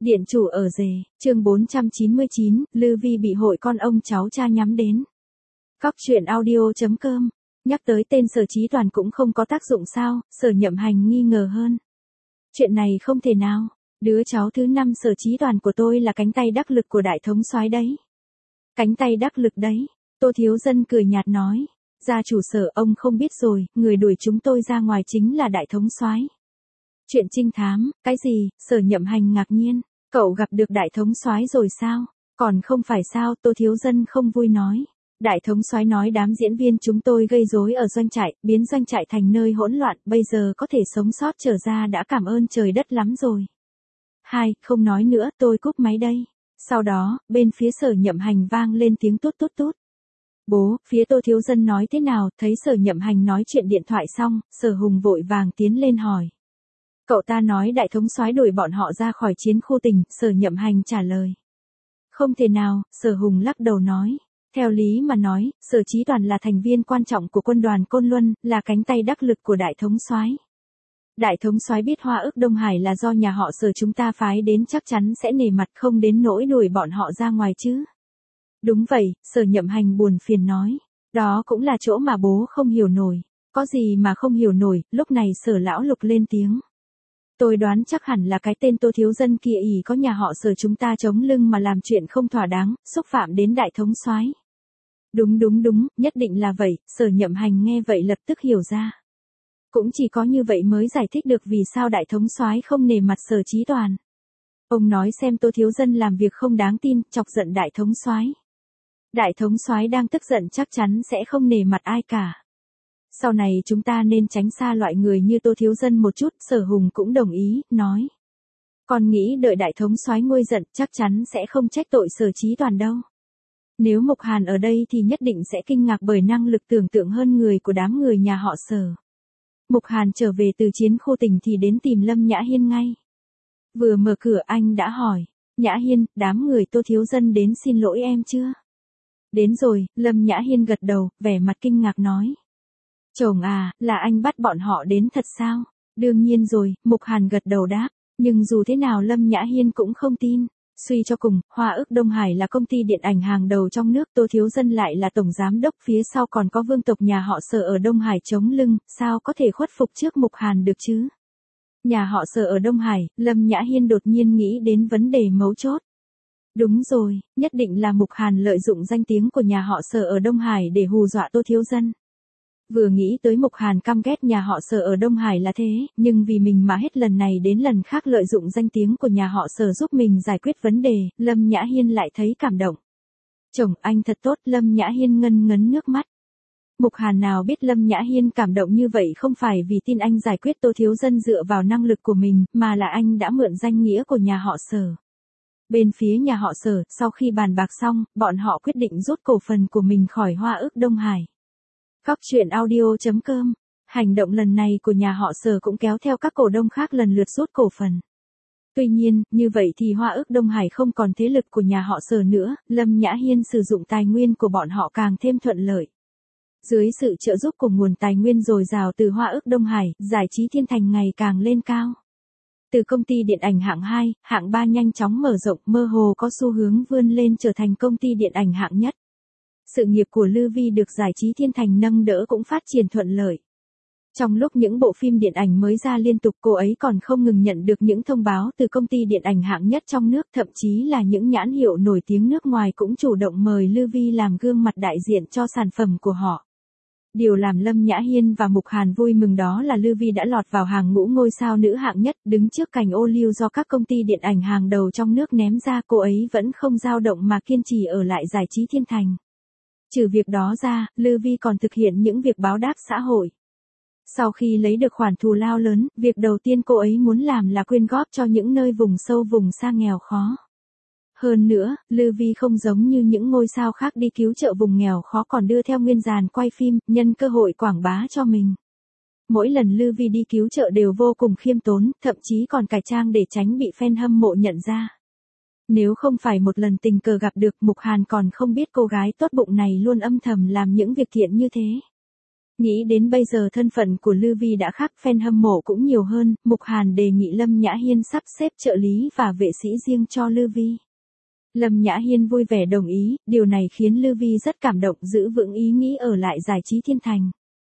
Điện chủ ở rể, chương 499, Lư Vi bị hội con ông cháu cha nhắm đến. Cóc truyện audio.com, nhắc tới tên Sở Chí Toàn cũng không có tác dụng sao, Sở Nhậm Hành nghi ngờ hơn. Chuyện này không thể nào, đứa cháu thứ 5 Sở Chí Toàn của tôi là cánh tay đắc lực của đại thống soái đấy. Cánh tay đắc lực đấy, Tô Thiếu Dân cười nhạt nói, gia chủ Sở ông không biết rồi, người đuổi chúng tôi ra ngoài chính là đại thống soái. Chuyện trinh thám, cái gì? Sở Nhậm Hành ngạc nhiên, cậu gặp được đại thống soái rồi sao? Còn không phải sao? Tô Thiếu Dân không vui nói. Đại thống soái nói đám diễn viên chúng tôi gây rối ở doanh trại, biến doanh trại thành nơi hỗn loạn, bây giờ có thể sống sót trở ra đã cảm ơn trời đất lắm rồi. Không nói nữa, tôi cúp máy đây. Sau đó, bên phía Sở Nhậm Hành vang lên tiếng tút tút tút. Bố, phía Tô Thiếu Dân nói thế nào? Thấy Sở Nhậm Hành nói chuyện điện thoại xong, Sở Hùng vội vàng tiến lên hỏi. Cậu ta nói đại thống soái đuổi bọn họ ra khỏi chiến khu tỉnh, Sở Nhậm Hành trả lời. Không thể nào, Sở Hùng lắc đầu nói. Theo lý mà nói, Sở Chí Toàn là thành viên quan trọng của quân đoàn Côn Luân, là cánh tay đắc lực của đại thống soái. Đại thống soái biết Hoa Ước Đông Hải là do nhà họ Sở chúng ta phái đến, chắc chắn sẽ nể mặt không đến nỗi đuổi bọn họ ra ngoài chứ. Đúng vậy, Sở Nhậm Hành buồn phiền nói. Đó cũng là chỗ mà bố không hiểu nổi. Có gì mà không hiểu nổi? Lúc này Sở Lão Lục lên tiếng. Tôi đoán chắc hẳn là cái tên Tô Thiếu Dân kia ỷ có nhà họ Sở chúng ta chống lưng mà làm chuyện không thỏa đáng, xúc phạm đến đại thống soái. Đúng, nhất định là vậy. Sở Nhậm Hành nghe vậy lập tức hiểu ra. Cũng chỉ có như vậy mới giải thích được vì sao đại thống soái không nể mặt Sở Chí Toàn. Ông nói xem Tô Thiếu Dân làm việc không đáng tin, chọc giận đại thống soái. Đại thống soái đang tức giận chắc chắn sẽ không nể mặt ai cả. Sau này chúng ta nên tránh xa loại người như Tô Thiếu Dân một chút, Sở Hùng cũng đồng ý, nói. Con nghĩ đợi đại thống soái nguôi giận chắc chắn sẽ không trách tội Sở Chí Toàn đâu. Nếu Mục Hàn ở đây thì nhất định sẽ kinh ngạc bởi năng lực tưởng tượng hơn người của đám người nhà họ Sở. Mục Hàn trở về từ chiến khu tỉnh thì đến tìm Lâm Nhã Hiên ngay. Vừa mở cửa anh đã hỏi, Nhã Hiên, đám người Tô Thiếu Dân đến xin lỗi em chưa? Đến rồi, Lâm Nhã Hiên gật đầu, vẻ mặt kinh ngạc nói. Chồng à, là anh bắt bọn họ đến thật sao? Đương nhiên rồi, Mục Hàn gật đầu đáp, nhưng dù thế nào Lâm Nhã Hiên cũng không tin. Suy cho cùng, Hoa Ước Đông Hải là công ty điện ảnh hàng đầu trong nước, Tô Thiếu Dân lại là tổng giám đốc, phía sau còn có vương tộc nhà họ Sở ở Đông Hải chống lưng, sao có thể khuất phục trước Mục Hàn được chứ? Nhà họ Sở ở Đông Hải, Lâm Nhã Hiên đột nhiên nghĩ đến vấn đề mấu chốt. Đúng rồi, nhất định là Mục Hàn lợi dụng danh tiếng của nhà họ Sở ở Đông Hải để hù dọa Tô Thiếu Dân. Vừa nghĩ tới Mục Hàn căm ghét nhà họ Sở ở Đông Hải là thế, nhưng vì mình mà hết lần này đến lần khác lợi dụng danh tiếng của nhà họ Sở giúp mình giải quyết vấn đề, Lâm Nhã Hiên lại thấy cảm động. Chồng anh thật tốt, Lâm Nhã Hiên ngân ngấn nước mắt. Mục Hàn nào biết Lâm Nhã Hiên cảm động như vậy không phải vì tin anh giải quyết Tô Thiếu Dân dựa vào năng lực của mình, mà là anh đã mượn danh nghĩa của nhà họ Sở. Bên phía nhà họ Sở, sau khi bàn bạc xong, bọn họ quyết định rút cổ phần của mình khỏi Hoa Ước Đông Hải. Cóc truyện audio.com, hành động lần này của nhà họ Sở cũng kéo theo các cổ đông khác lần lượt rút cổ phần. Tuy nhiên, như vậy thì Hoa Ước Đông Hải không còn thế lực của nhà họ Sở nữa, Lâm Nhã Hiên sử dụng tài nguyên của bọn họ càng thêm thuận lợi. Dưới sự trợ giúp của nguồn tài nguyên dồi dào từ Hoa Ước Đông Hải, giải trí Thiên Thành ngày càng lên cao. Từ công ty điện ảnh hạng 2, hạng 3 nhanh chóng mở rộng, mơ hồ có xu hướng vươn lên trở thành công ty điện ảnh hạng nhất. Sự nghiệp của Lư Vi được giải trí Thiên Thành nâng đỡ cũng phát triển thuận lợi. Trong lúc những bộ phim điện ảnh mới ra liên tục, cô ấy còn không ngừng nhận được những thông báo từ công ty điện ảnh hạng nhất trong nước, thậm chí là những nhãn hiệu nổi tiếng nước ngoài cũng chủ động mời Lư Vi làm gương mặt đại diện cho sản phẩm của họ. Điều làm Lâm Nhã Hiên và Mục Hàn vui mừng đó là Lư Vi đã lọt vào hàng ngũ ngôi sao nữ hạng nhất, đứng trước cành ô liu do các công ty điện ảnh hàng đầu trong nước ném ra, cô ấy vẫn không dao động mà kiên trì ở lại giải trí Thiên Thành. Trừ việc đó ra, Lư Vi còn thực hiện những việc báo đáp xã hội. Sau khi lấy được khoản thù lao lớn, việc đầu tiên cô ấy muốn làm là quyên góp cho những nơi vùng sâu vùng xa nghèo khó. Hơn nữa, Lư Vi không giống như những ngôi sao khác đi cứu trợ vùng nghèo khó còn đưa theo nguyên dàn quay phim, nhân cơ hội quảng bá cho mình. Mỗi lần Lư Vi đi cứu trợ đều vô cùng khiêm tốn, thậm chí còn cải trang để tránh bị fan hâm mộ nhận ra. Nếu không phải một lần tình cờ gặp được, Mục Hàn còn không biết cô gái tốt bụng này luôn âm thầm làm những việc thiện như thế. Nghĩ đến bây giờ thân phận của Lư Vi đã khác, fan hâm mộ cũng nhiều hơn, Mục Hàn đề nghị Lâm Nhã Hiên sắp xếp trợ lý và vệ sĩ riêng cho Lư Vi. Lâm Nhã Hiên vui vẻ đồng ý, điều này khiến Lư Vi rất cảm động, giữ vững ý nghĩ ở lại giải trí thiên thành.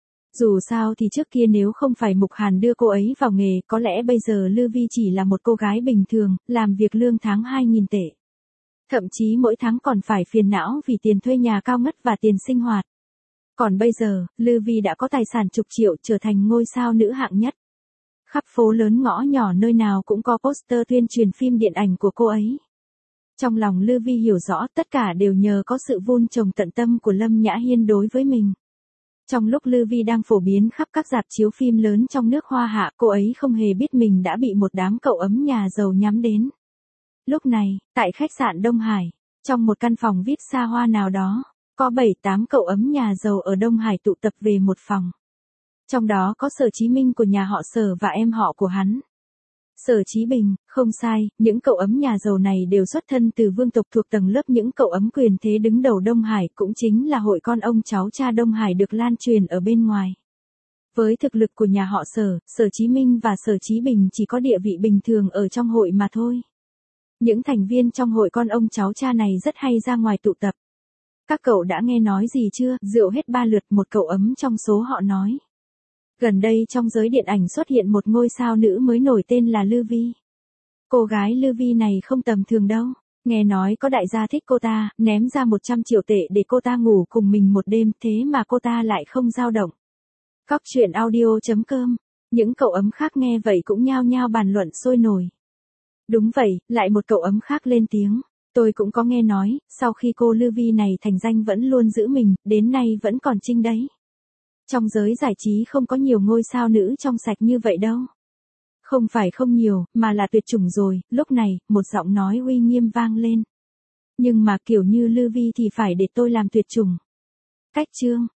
Dù sao thì trước kia nếu không phải Mục Hàn đưa cô ấy vào nghề, có lẽ bây giờ Lư Vi chỉ là một cô gái bình thường, làm việc lương tháng 2.000 tệ. Thậm chí mỗi tháng còn phải phiền não vì tiền thuê nhà cao ngất và tiền sinh hoạt. Còn bây giờ, Lư Vi đã có tài sản chục triệu, trở thành ngôi sao nữ hạng nhất. Khắp phố lớn ngõ nhỏ nơi nào cũng có poster tuyên truyền phim điện ảnh của cô ấy. Trong lòng Lư Vi hiểu rõ tất cả đều nhờ có sự vun trồng tận tâm của Lâm Nhã Hiên đối với mình. Trong lúc Lư Vi đang phổ biến khắp các rạp chiếu phim lớn trong nước Hoa Hạ, cô ấy không hề biết mình đã bị một đám cậu ấm nhà giàu nhắm đến. Lúc này, tại khách sạn Đông Hải, trong một căn phòng VIP xa hoa nào đó, có 7-8 cậu ấm nhà giàu ở Đông Hải tụ tập về một phòng. Trong đó có Sở Chí Minh của nhà họ Sở và em họ của hắn. Sở Chí Bình, không sai, những cậu ấm nhà giàu này đều xuất thân từ vương tộc thuộc tầng lớp những cậu ấm quyền thế đứng đầu Đông Hải, cũng chính là hội con ông cháu cha Đông Hải được lan truyền ở bên ngoài. Với thực lực của nhà họ Sở, Sở Chí Minh và Sở Chí Bình chỉ có địa vị bình thường ở trong hội mà thôi. Những thành viên trong hội con ông cháu cha này rất hay ra ngoài tụ tập. Các cậu đã nghe nói gì chưa? Rượu hết 3 lượt, một cậu ấm trong số họ nói. Gần đây trong giới điện ảnh xuất hiện một ngôi sao nữ mới nổi tên là Lư Vi. Cô gái Lư Vi này không tầm thường đâu. Nghe nói có đại gia thích cô ta, ném ra 100 triệu tệ để cô ta ngủ cùng mình một đêm, thế mà cô ta lại không dao động. Cóc truyện audio.com. Những cậu ấm khác nghe vậy cũng nhao nhao bàn luận sôi nổi. Đúng vậy, lại một cậu ấm khác lên tiếng. Tôi cũng có nghe nói, sau khi cô Lư Vi này thành danh vẫn luôn giữ mình, đến nay vẫn còn trinh đấy. Trong giới giải trí không có nhiều ngôi sao nữ trong sạch như vậy đâu. Không phải không nhiều, mà là tuyệt chủng rồi. Lúc này, một giọng nói uy nghiêm vang lên. Nhưng mà kiểu như Lư Vi thì phải để tôi làm tuyệt chủng. Cách chương.